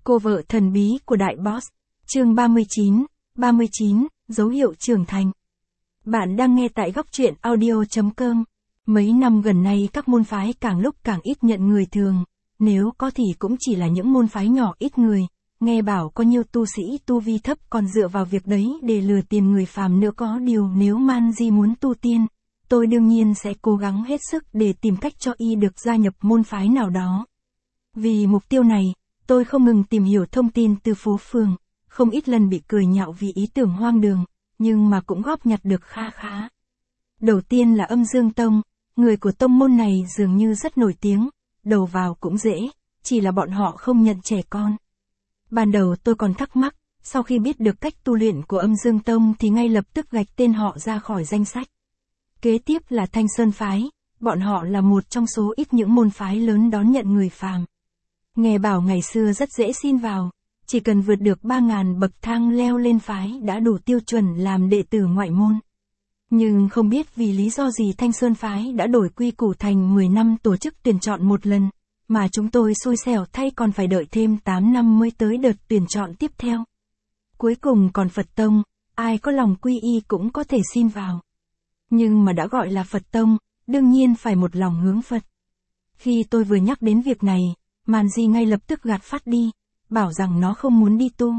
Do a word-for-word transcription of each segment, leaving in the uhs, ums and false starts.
Cô vợ thần bí của đại boss. Chương ba mươi chín, ba mươi chín, dấu hiệu trưởng thành. Bạn đang nghe tại góc truyện audio chấm com. Mấy năm gần đây các môn phái càng lúc càng ít nhận người thường, nếu có thì cũng chỉ là những môn phái nhỏ ít người, nghe bảo có nhiều tu sĩ tu vi thấp còn dựa vào việc đấy để lừa tiền người phàm nữa. Có điều nếu Manji muốn tu tiên, tôi đương nhiên sẽ cố gắng hết sức để tìm cách cho y được gia nhập môn phái nào đó. Vì mục tiêu này, tôi không ngừng tìm hiểu thông tin từ phố phường, không ít lần bị cười nhạo vì ý tưởng hoang đường, nhưng mà cũng góp nhặt được kha khá. Đầu tiên là Âm Dương Tông, người của tông môn này dường như rất nổi tiếng, đầu vào cũng dễ, chỉ là bọn họ không nhận trẻ con. Ban đầu tôi còn thắc mắc, sau khi biết được cách tu luyện của Âm Dương Tông thì ngay lập tức gạch tên họ ra khỏi danh sách. Kế tiếp là Thanh Sơn Phái, bọn họ là một trong số ít những môn phái lớn đón nhận người phàm. Nghe bảo ngày xưa rất dễ xin vào, chỉ cần vượt được ba nghìn bậc thang leo lên phái đã đủ tiêu chuẩn làm đệ tử ngoại môn. Nhưng không biết vì lý do gì Thanh Sơn Phái đã đổi quy củ thành mười năm tổ chức tuyển chọn một lần, mà chúng tôi xui xẻo thay còn phải đợi thêm tám năm mới tới đợt tuyển chọn tiếp theo. Cuối cùng còn Phật Tông, ai có lòng quy y cũng có thể xin vào. Nhưng mà đã gọi là Phật Tông, đương nhiên phải một lòng hướng Phật. Khi tôi vừa nhắc đến việc này, Manji ngay lập tức gạt phát đi, bảo rằng nó không muốn đi tu.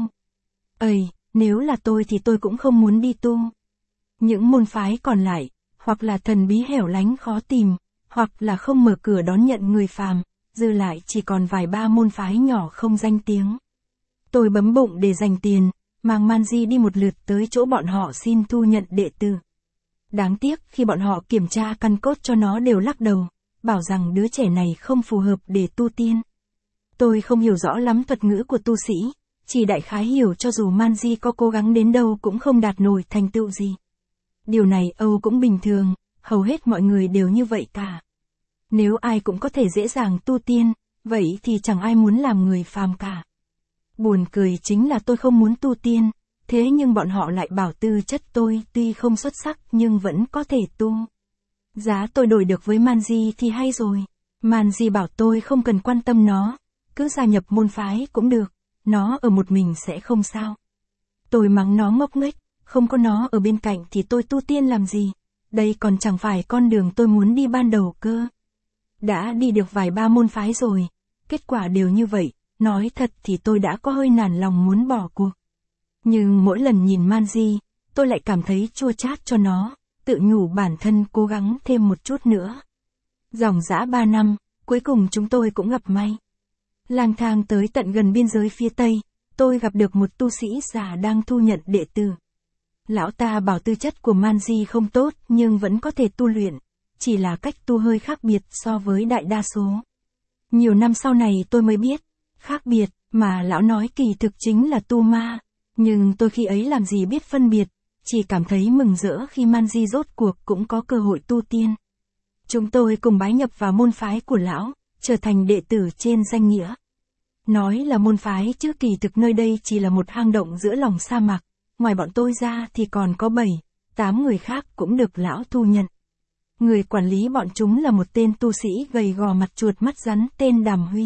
Ây, nếu là tôi thì tôi cũng không muốn đi tu. Những môn phái còn lại, hoặc là thần bí hẻo lánh khó tìm, hoặc là không mở cửa đón nhận người phàm, dư lại chỉ còn vài ba môn phái nhỏ không danh tiếng. Tôi bấm bụng để dành tiền, mang Manji đi một lượt tới chỗ bọn họ xin thu nhận đệ tử. Đáng tiếc khi bọn họ kiểm tra căn cốt cho nó đều lắc đầu, bảo rằng đứa trẻ này không phù hợp để tu tiên. Tôi không hiểu rõ lắm thuật ngữ của tu sĩ, chỉ đại khái hiểu cho dù Manji có cố gắng đến đâu cũng không đạt nổi thành tựu gì. Điều này Âu cũng bình thường, hầu hết mọi người đều như vậy cả. Nếu ai cũng có thể dễ dàng tu tiên, vậy thì chẳng ai muốn làm người phàm cả. Buồn cười chính là tôi không muốn tu tiên, thế nhưng bọn họ lại bảo tư chất tôi tuy không xuất sắc nhưng vẫn có thể tu. Giá tôi đổi được với Manji thì hay rồi. Manji bảo tôi không cần quan tâm nó, cứ gia nhập môn phái cũng được, nó ở một mình sẽ không sao. Tôi mắng nó ngốc nghếch, không có nó ở bên cạnh thì tôi tu tiên làm gì, đây còn chẳng phải con đường tôi muốn đi ban đầu cơ. Đã đi được vài ba môn phái rồi, kết quả đều như vậy, nói thật thì tôi đã có hơi nản lòng muốn bỏ cuộc. Nhưng mỗi lần nhìn Manji, tôi lại cảm thấy chua chát cho nó, tự nhủ bản thân cố gắng thêm một chút nữa. Dòng dã ba năm, cuối cùng chúng tôi cũng gặp may. Lang thang tới tận gần biên giới phía Tây, tôi gặp được một tu sĩ già đang thu nhận đệ tử. Lão ta bảo tư chất của Manji không tốt nhưng vẫn có thể tu luyện, chỉ là cách tu hơi khác biệt so với đại đa số. Nhiều năm sau này tôi mới biết, khác biệt mà lão nói kỳ thực chính là tu ma, nhưng tôi khi ấy làm gì biết phân biệt, chỉ cảm thấy mừng rỡ khi Manji rốt cuộc cũng có cơ hội tu tiên. Chúng tôi cùng bái nhập vào môn phái của lão, trở thành đệ tử trên danh nghĩa. Nói là môn phái chứ kỳ thực nơi đây chỉ là một hang động giữa lòng sa mạc, ngoài bọn tôi ra thì còn có bảy, tám người khác cũng được lão thu nhận. Người quản lý bọn chúng là một tên tu sĩ gầy gò mặt chuột mắt rắn tên Đàm Huy.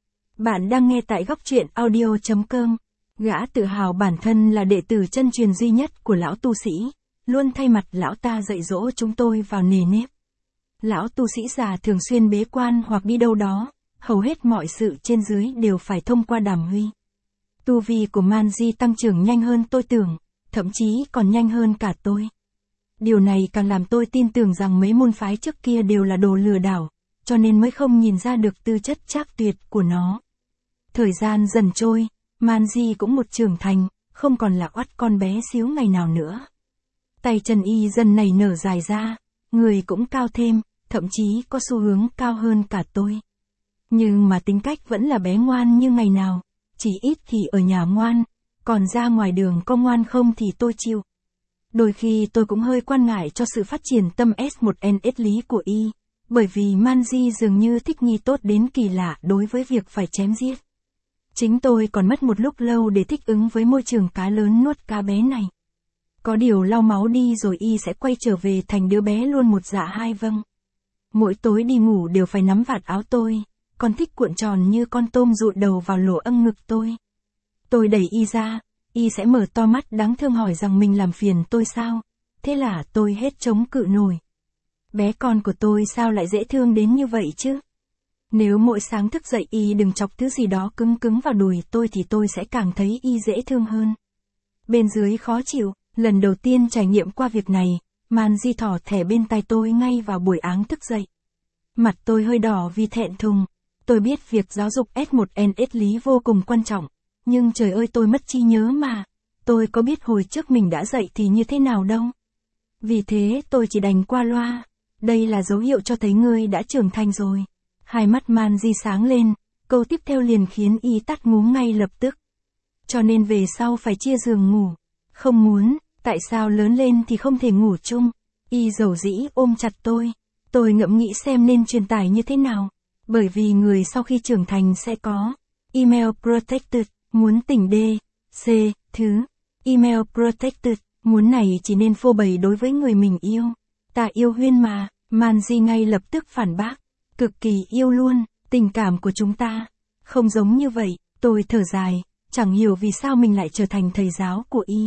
Bạn đang nghe tại góc truyện audio chấm com. Gã tự hào bản thân là đệ tử chân truyền duy nhất của lão tu sĩ, luôn thay mặt lão ta dạy dỗ chúng tôi vào nề nếp. Lão tu sĩ già thường xuyên bế quan hoặc đi đâu đó, hầu hết mọi sự trên dưới đều phải thông qua Đàm Huy. Tu vi của Manji tăng trưởng nhanh hơn tôi tưởng, thậm chí còn nhanh hơn cả tôi. Điều này càng làm tôi tin tưởng rằng mấy môn phái trước kia đều là đồ lừa đảo, cho nên mới không nhìn ra được tư chất trác tuyệt của nó. Thời gian dần trôi, Manji cũng một trưởng thành, không còn là oắt con bé xíu ngày nào nữa. Tay chân y dần nảy nở dài ra, người cũng cao thêm, thậm chí có xu hướng cao hơn cả tôi. Nhưng mà tính cách vẫn là bé ngoan như ngày nào, chỉ ít thì ở nhà ngoan, còn ra ngoài đường có ngoan không thì tôi chịu. Đôi khi tôi cũng hơi quan ngại cho sự phát triển tâm S một N S lý của y, bởi vì Manji dường như thích nghi tốt đến kỳ lạ đối với việc phải chém giết. Chính tôi còn mất một lúc lâu để thích ứng với môi trường cá lớn nuốt cá bé này. Có điều lau máu đi rồi y sẽ quay trở về thành đứa bé luôn một dạ hai vâng. Mỗi tối đi ngủ đều phải nắm vạt áo tôi, còn thích cuộn tròn như con tôm dụi đầu vào lỗ âng ngực tôi, Tôi đẩy y ra, y sẽ mở to mắt đáng thương hỏi rằng mình làm phiền tôi sao. Thế là tôi hết chống cự nổi. Bé con của tôi sao lại dễ thương đến như vậy chứ? Nếu mỗi sáng thức dậy y đừng chọc thứ gì đó cứng cứng vào đùi tôi thì tôi sẽ càng thấy y dễ thương hơn. Bên dưới khó chịu, lần đầu tiên trải nghiệm qua việc này, Manji thỏ thẻ bên tai tôi ngay vào buổi áng thức dậy. Mặt tôi hơi đỏ vì thẹn thùng. Tôi biết việc giáo dục S một N S lý vô cùng quan trọng. Nhưng trời ơi tôi mất trí nhớ mà. Tôi có biết hồi trước mình đã dậy thì như thế nào đâu. Vì thế tôi chỉ đành qua loa. Đây là dấu hiệu cho thấy ngươi đã trưởng thành rồi. Hai mắt Manji sáng lên, câu tiếp theo liền khiến y tắt ngú ngay lập tức. Cho nên về sau phải chia giường ngủ. Không muốn, tại sao lớn lên thì không thể ngủ chung. Y dầu dĩ ôm chặt tôi. Tôi ngẫm nghĩ xem nên truyền tải như thế nào. Bởi vì người sau khi trưởng thành sẽ có email protected, muốn tỉnh D, C, thứ. Email protected, muốn này chỉ nên phô bày đối với người mình yêu. Ta yêu Huyên mà, Manji ngay lập tức phản bác. Cực kỳ yêu luôn, tình cảm của chúng ta. Không giống như vậy, tôi thở dài, chẳng hiểu vì sao mình lại trở thành thầy giáo của y.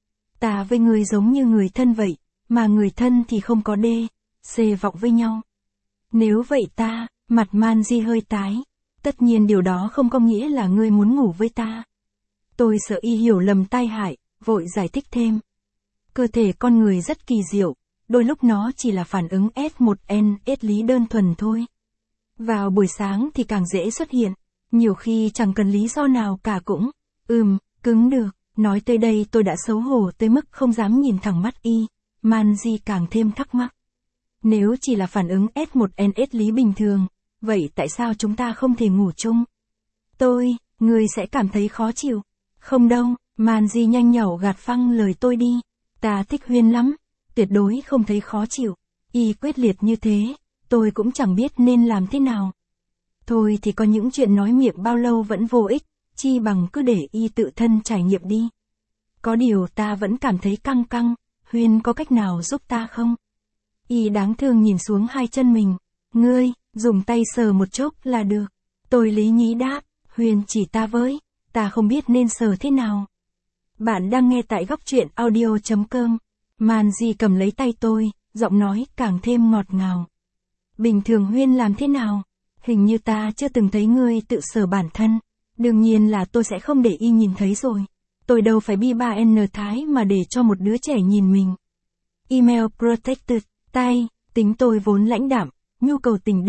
Ta với người giống như người thân vậy, mà người thân thì không có D, C vọng với nhau. Nếu vậy ta, mặt Manji hơi tái. Tất nhiên điều đó không có nghĩa là ngươi muốn ngủ với ta. Tôi sợ y hiểu lầm tai hại, vội giải thích thêm. Cơ thể con người rất kỳ diệu, đôi lúc nó chỉ là phản ứng S một N S lý đơn thuần thôi. Vào buổi sáng thì càng dễ xuất hiện, nhiều khi chẳng cần lý do nào cả cũng, ừm, cứng được. Nói tới đây tôi đã xấu hổ tới mức không dám nhìn thẳng mắt y, Manji càng thêm thắc mắc. Nếu chỉ là phản ứng S một N S lý bình thường, vậy tại sao chúng ta không thể ngủ chung? Tôi, người sẽ cảm thấy khó chịu. Không đâu, Manji nhanh nhảu gạt phăng lời tôi đi. Ta thích Huyên lắm, tuyệt đối không thấy khó chịu. Y quyết liệt như thế, tôi cũng chẳng biết nên làm thế nào. Thôi thì có những chuyện nói miệng bao lâu vẫn vô ích, chi bằng cứ để y tự thân trải nghiệm đi. Có điều ta vẫn cảm thấy căng căng, Huyên có cách nào giúp ta không? Y đáng thương nhìn xuống hai chân mình. Ngươi, dùng tay sờ một chốc là được. Tôi lý nhí đáp, Huyên chỉ ta với, ta không biết nên sờ thế nào. Bạn đang nghe tại góc truyện audio chấm com. Manji cầm lấy tay tôi, giọng nói càng thêm ngọt ngào. Bình thường Huyên làm thế nào? Hình như ta chưa từng thấy ngươi tự sờ bản thân. Đương nhiên là tôi sẽ không để y nhìn thấy rồi. Tôi đâu phải bi ba N thái mà để cho một đứa trẻ nhìn mình. Email protected, tay, tính tôi vốn lãnh đạm, nhu cầu tình D,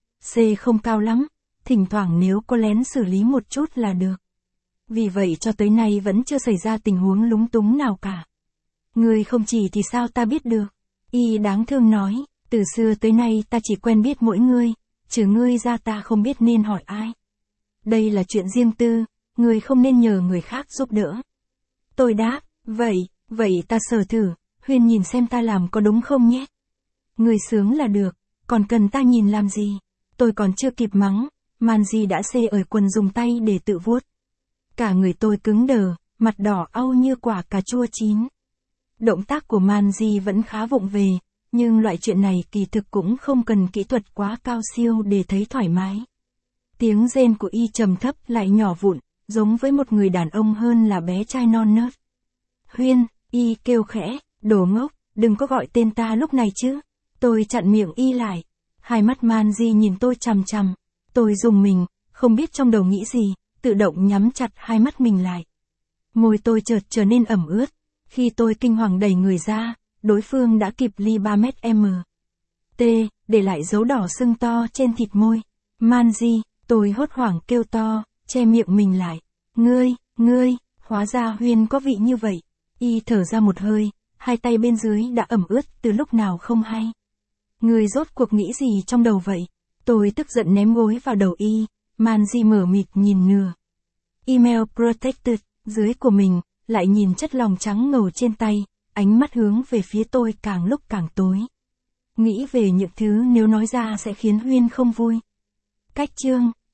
C không cao lắm, thỉnh thoảng nếu có lén xử lý một chút là được. Vì vậy cho tới nay vẫn chưa xảy ra tình huống lúng túng nào cả. Ngươi không chỉ thì sao ta biết được? Y đáng thương nói, từ xưa tới nay ta chỉ quen biết mỗi ngươi, trừ ngươi ra ta không biết nên hỏi ai. Đây là chuyện riêng tư, ngươi không nên nhờ người khác giúp đỡ. Tôi đáp, vậy, vậy ta sờ thử, Huyên nhìn xem ta làm có đúng không nhé. Ngươi sướng là được, còn cần ta nhìn làm gì? Tôi còn chưa kịp mắng, Manji đã xê ở quần dùng tay để tự vuốt. Cả người tôi cứng đờ, mặt đỏ au như quả cà chua chín. Động tác của Manji vẫn khá vụng về, nhưng loại chuyện này kỳ thực cũng không cần kỹ thuật quá cao siêu để thấy thoải mái. Tiếng rên của y trầm thấp lại nhỏ vụn, giống với một người đàn ông hơn là bé trai non nớt. Huyên, y kêu khẽ, đồ ngốc, đừng có gọi tên ta lúc này chứ. Tôi chặn miệng y lại. Hai mắt Manji nhìn tôi chằm chằm. Tôi rùng mình, không biết trong đầu nghĩ gì, tự động nhắm chặt hai mắt mình lại. Môi tôi chợt trở nên ẩm ướt. Khi tôi kinh hoàng đẩy người ra, đối phương đã kịp ly ba mét m. T, để lại dấu đỏ sưng to trên thịt môi. Manji, tôi hốt hoảng kêu to, che miệng mình lại. Ngươi, ngươi, hóa ra Huyên có vị như vậy. Y thở ra một hơi, hai tay bên dưới đã ẩm ướt từ lúc nào không hay. Ngươi rốt cuộc nghĩ gì trong đầu vậy? Tôi tức giận ném gối vào đầu y, Manji mở mịt nhìn nửa. Email protected, dưới của mình, lại nhìn chất lòng trắng ngầu trên tay, ánh mắt hướng về phía tôi càng lúc càng tối. Nghĩ về những thứ nếu nói ra sẽ khiến Huyên không vui. Cách chương